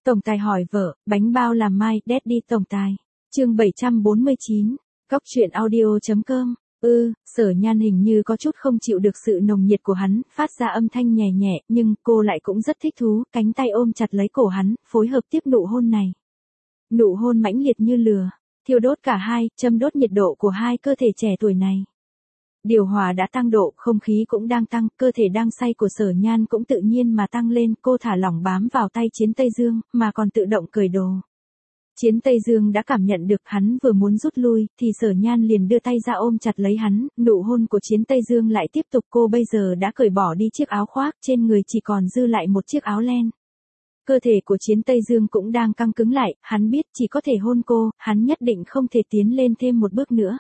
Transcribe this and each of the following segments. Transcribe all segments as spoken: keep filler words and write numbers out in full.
Tổng tài hỏi vợ, bánh bao làm mai, Daddy tổng tài. Chương bảy trăm bốn mươi chín. Góc truyện audio chấm com. Ư, Sở Nhan hình như có chút không chịu được sự nồng nhiệt của hắn, phát ra âm thanh nhẹ nhẹ, nhưng cô lại cũng rất thích thú, cánh tay ôm chặt lấy cổ hắn, phối hợp tiếp nụ hôn này. Nụ hôn mãnh liệt như lửa, thiêu đốt cả hai, châm đốt nhiệt độ của hai cơ thể trẻ tuổi này. Điều hòa đã tăng độ, không khí cũng đang tăng, cơ thể đang say của Sở Nhan cũng tự nhiên mà tăng lên, cô thả lỏng bám vào tay Chiến Tây Dương, mà còn tự động cởi đồ. Chiến Tây Dương đã cảm nhận được hắn vừa muốn rút lui, thì Sở Nhan liền đưa tay ra ôm chặt lấy hắn, nụ hôn của Chiến Tây Dương lại tiếp tục, cô bây giờ đã cởi bỏ đi chiếc áo khoác, trên người chỉ còn dư lại một chiếc áo len. Cơ thể của Chiến Tây Dương cũng đang căng cứng lại, hắn biết chỉ có thể hôn cô, hắn nhất định không thể tiến lên thêm một bước nữa.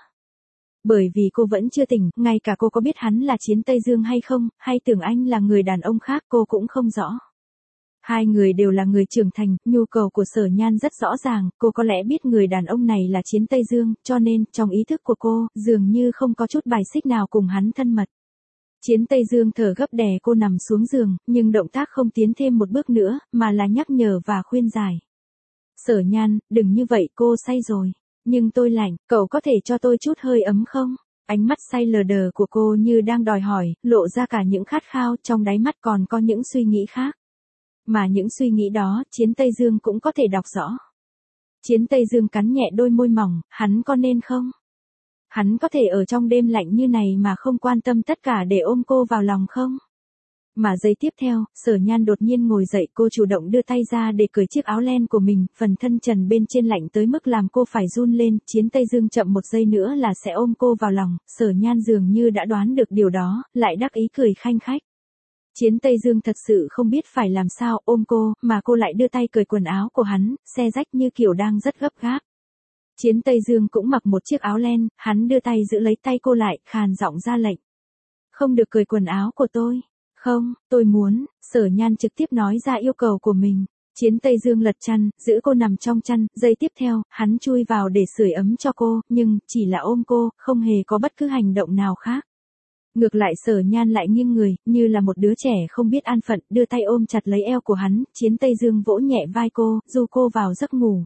Bởi vì cô vẫn chưa tỉnh, ngay cả cô có biết hắn là Chiến Tây Dương hay không, hay tưởng anh là người đàn ông khác cô cũng không rõ. Hai người đều là người trưởng thành, nhu cầu của Sở Nhan rất rõ ràng, cô có lẽ biết người đàn ông này là Chiến Tây Dương, cho nên, trong ý thức của cô, dường như không có chút bài xích nào cùng hắn thân mật. Chiến Tây Dương thở gấp đè cô nằm xuống giường, nhưng động tác không tiến thêm một bước nữa, mà là nhắc nhở và khuyên giải. Sở Nhan, đừng như vậy, cô say rồi. Nhưng tôi lạnh, cậu có thể cho tôi chút hơi ấm không? Ánh mắt say lờ đờ của cô như đang đòi hỏi, lộ ra cả những khát khao, trong đáy mắt còn có những suy nghĩ khác. Mà những suy nghĩ đó, Chiến Tây Dương cũng có thể đọc rõ. Chiến Tây Dương cắn nhẹ đôi môi mỏng, hắn có nên không? Hắn có thể ở trong đêm lạnh như này mà không quan tâm tất cả để ôm cô vào lòng không? Mà giây tiếp theo, Sở Nhan đột nhiên ngồi dậy, cô chủ động đưa tay ra để cởi chiếc áo len của mình, phần thân trần bên trên lạnh tới mức làm cô phải run lên, Chiến Tây Dương chậm một giây nữa là sẽ ôm cô vào lòng, Sở Nhan dường như đã đoán được điều đó, lại đắc ý cười khanh khách. Chiến Tây Dương thật sự không biết phải làm sao ôm cô, mà cô lại đưa tay cởi quần áo của hắn, xe rách như kiểu đang rất gấp gáp. Chiến Tây Dương cũng mặc một chiếc áo len, hắn đưa tay giữ lấy tay cô lại, khàn giọng ra lệnh. Không được cởi quần áo của tôi. Không, tôi muốn, Sở Nhan trực tiếp nói ra yêu cầu của mình. Chiến Tây Dương lật chăn, giữ cô nằm trong chăn, giây tiếp theo, hắn chui vào để sưởi ấm cho cô, nhưng, chỉ là ôm cô, không hề có bất cứ hành động nào khác. Ngược lại Sở Nhan lại nghiêng người, như là một đứa trẻ không biết an phận, đưa tay ôm chặt lấy eo của hắn, Chiến Tây Dương vỗ nhẹ vai cô, du cô vào giấc ngủ.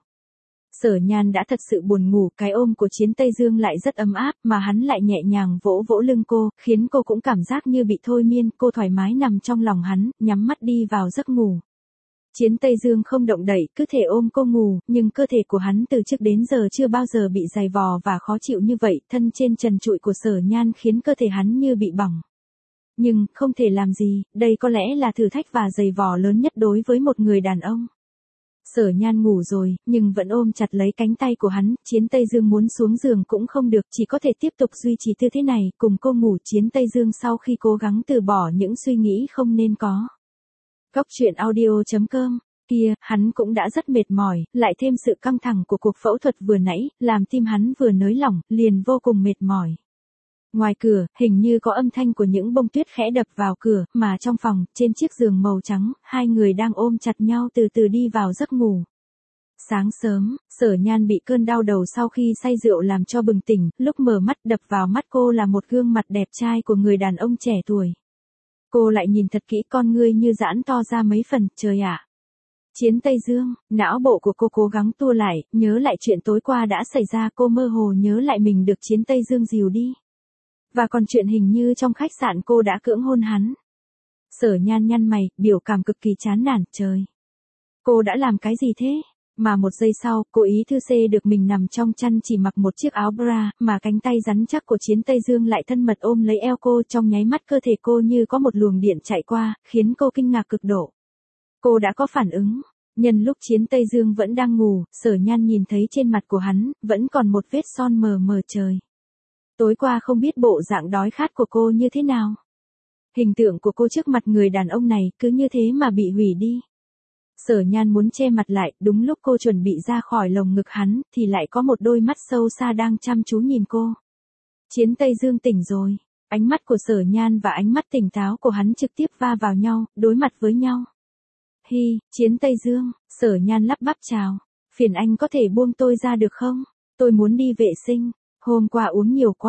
Sở Nhan đã thật sự buồn ngủ, cái ôm của Chiến Tây Dương lại rất ấm áp, mà hắn lại nhẹ nhàng vỗ vỗ lưng cô, khiến cô cũng cảm giác như bị thôi miên, cô thoải mái nằm trong lòng hắn, nhắm mắt đi vào giấc ngủ. Chiến Tây Dương không động đậy, cứ thể ôm cô ngủ, nhưng cơ thể của hắn từ trước đến giờ chưa bao giờ bị dày vò và khó chịu như vậy, thân trên trần trụi của Sở Nhan khiến cơ thể hắn như bị bỏng. Nhưng, không thể làm gì, đây có lẽ là thử thách và dày vò lớn nhất đối với một người đàn ông. Sở Nhan ngủ rồi, nhưng vẫn ôm chặt lấy cánh tay của hắn, Chiến Tây Dương muốn xuống giường cũng không được, chỉ có thể tiếp tục duy trì tư thế này, cùng cô ngủ. Chiến Tây Dương sau khi cố gắng từ bỏ những suy nghĩ không nên có. Góc truyện audio chấm com, kia, hắn cũng đã rất mệt mỏi, lại thêm sự căng thẳng của cuộc phẫu thuật vừa nãy, làm tim hắn vừa nới lỏng, liền vô cùng mệt mỏi. Ngoài cửa, hình như có âm thanh của những bông tuyết khẽ đập vào cửa, mà trong phòng, trên chiếc giường màu trắng, hai người đang ôm chặt nhau từ từ đi vào giấc ngủ. Sáng sớm, Sở Nhan bị cơn đau đầu sau khi say rượu làm cho bừng tỉnh, lúc mở mắt đập vào mắt cô là một gương mặt đẹp trai của người đàn ông trẻ tuổi. Cô lại nhìn thật kỹ, con ngươi như giãn to ra mấy phần, trời ạ. Chiến Tây Dương, não bộ của cô cố gắng tua lại, nhớ lại chuyện tối qua đã xảy ra, cô mơ hồ nhớ lại mình được Chiến Tây Dương dìu đi. Và còn chuyện hình như trong khách sạn cô đã cưỡng hôn hắn. Sở Nhan nhăn mày, biểu cảm cực kỳ chán nản, trời. Cô đã làm cái gì thế? Mà một giây sau, cô ý thư xê được mình nằm trong chăn chỉ mặc một chiếc áo bra, mà cánh tay rắn chắc của Chiến Tây Dương lại thân mật ôm lấy eo cô, trong nháy mắt cơ thể cô như có một luồng điện chạy qua, khiến cô kinh ngạc cực độ. Cô đã có phản ứng. Nhân lúc Chiến Tây Dương vẫn đang ngủ, Sở Nhan nhìn thấy trên mặt của hắn, vẫn còn một vết son mờ mờ trời. Tối qua không biết bộ dạng đói khát của cô như thế nào. Hình tượng của cô trước mặt người đàn ông này cứ như thế mà bị hủy đi. Sở Nhan muốn che mặt lại, đúng lúc cô chuẩn bị ra khỏi lồng ngực hắn, thì lại có một đôi mắt sâu xa đang chăm chú nhìn cô. Chiến Tây Dương tỉnh rồi. Ánh mắt của Sở Nhan và ánh mắt tỉnh táo của hắn trực tiếp va vào nhau, đối mặt với nhau. Hi, Chiến Tây Dương, Sở Nhan lắp bắp chào. Phiền anh có thể buông tôi ra được không? Tôi muốn đi vệ sinh. Hôm qua uống nhiều quá.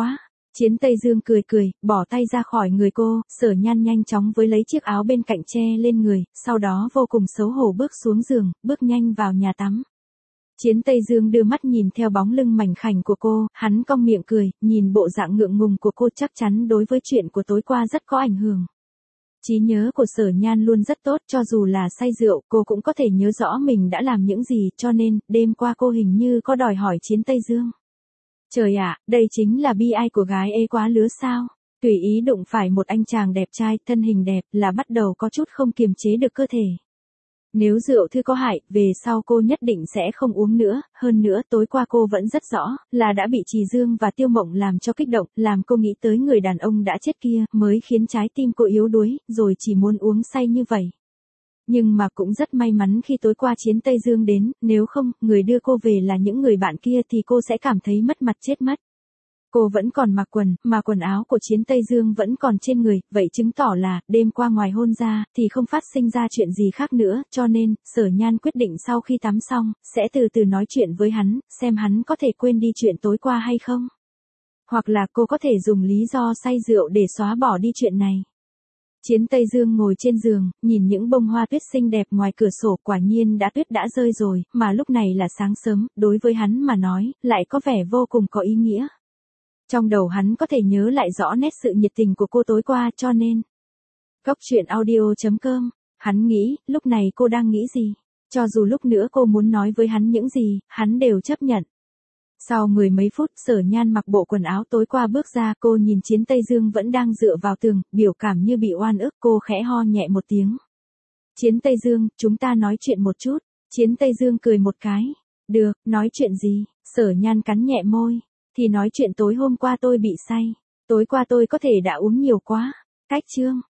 Chiến Tây Dương cười cười, bỏ tay ra khỏi người cô, Sở Nhan nhanh chóng với lấy chiếc áo bên cạnh che lên người, sau đó vô cùng xấu hổ bước xuống giường, bước nhanh vào nhà tắm. Chiến Tây Dương đưa mắt nhìn theo bóng lưng mảnh khảnh của cô, hắn cong miệng cười, nhìn bộ dạng ngượng ngùng của cô chắc chắn đối với chuyện của tối qua rất có ảnh hưởng. Trí nhớ của Sở Nhan luôn rất tốt, cho dù là say rượu, cô cũng có thể nhớ rõ mình đã làm những gì, cho nên, đêm qua cô hình như có đòi hỏi Chiến Tây Dương. Trời ạ, đây chính là bi ai của gái ế quá lứa sao? Tùy ý đụng phải một anh chàng đẹp trai, thân hình đẹp, là bắt đầu có chút không kiềm chế được cơ thể. Nếu rượu thư có hại, về sau cô nhất định sẽ không uống nữa, hơn nữa tối qua cô vẫn rất rõ, là đã bị Trì Dương và Tiêu Mộng làm cho kích động, làm cô nghĩ tới người đàn ông đã chết kia, mới khiến trái tim cô yếu đuối, rồi chỉ muốn uống say như vậy. Nhưng mà cũng rất may mắn khi tối qua Chiến Tây Dương đến, nếu không, người đưa cô về là những người bạn kia thì cô sẽ cảm thấy mất mặt chết mất. Cô vẫn còn mặc quần, mà quần áo của Chiến Tây Dương vẫn còn trên người, vậy chứng tỏ là, đêm qua ngoài hôn ra, thì không phát sinh ra chuyện gì khác nữa, cho nên, Sở Nhan quyết định sau khi tắm xong, sẽ từ từ nói chuyện với hắn, xem hắn có thể quên đi chuyện tối qua hay không. Hoặc là cô có thể dùng lý do say rượu để xóa bỏ đi chuyện này. Chiến Tây Dương ngồi trên giường, nhìn những bông hoa tuyết xinh đẹp ngoài cửa sổ, quả nhiên đã tuyết đã rơi rồi, mà lúc này là sáng sớm, đối với hắn mà nói, lại có vẻ vô cùng có ý nghĩa. Trong đầu hắn có thể nhớ lại rõ nét sự nhiệt tình của cô tối qua, cho nên. Góc truyện audio chấm com, hắn nghĩ, lúc này cô đang nghĩ gì? Cho dù lúc nữa cô muốn nói với hắn những gì, hắn đều chấp nhận. Sau mười mấy phút, Sở Nhan mặc bộ quần áo tối qua bước ra, cô nhìn Chiến Tây Dương vẫn đang dựa vào tường, biểu cảm như bị oan ức, cô khẽ ho nhẹ một tiếng. Chiến Tây Dương, chúng ta nói chuyện một chút. Chiến Tây Dương cười một cái. Được, nói chuyện gì? Sở Nhan cắn nhẹ môi. Thì nói chuyện tối hôm qua tôi bị say. Tối qua tôi có thể đã uống nhiều quá. Cách chương.